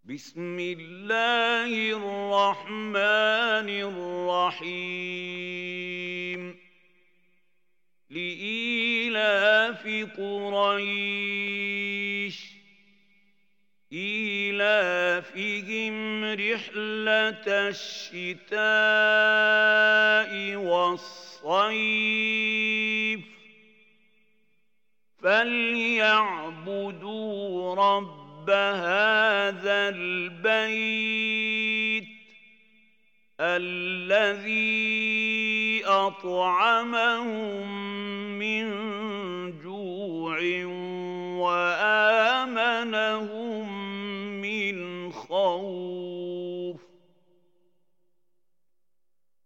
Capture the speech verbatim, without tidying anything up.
بسم الله الرحمن الرحيم لإيلاف قريش إيلافهم رحلة الشتاء والصيف فليعبدوا رب هذا البيت الذي أطعمهم من جوع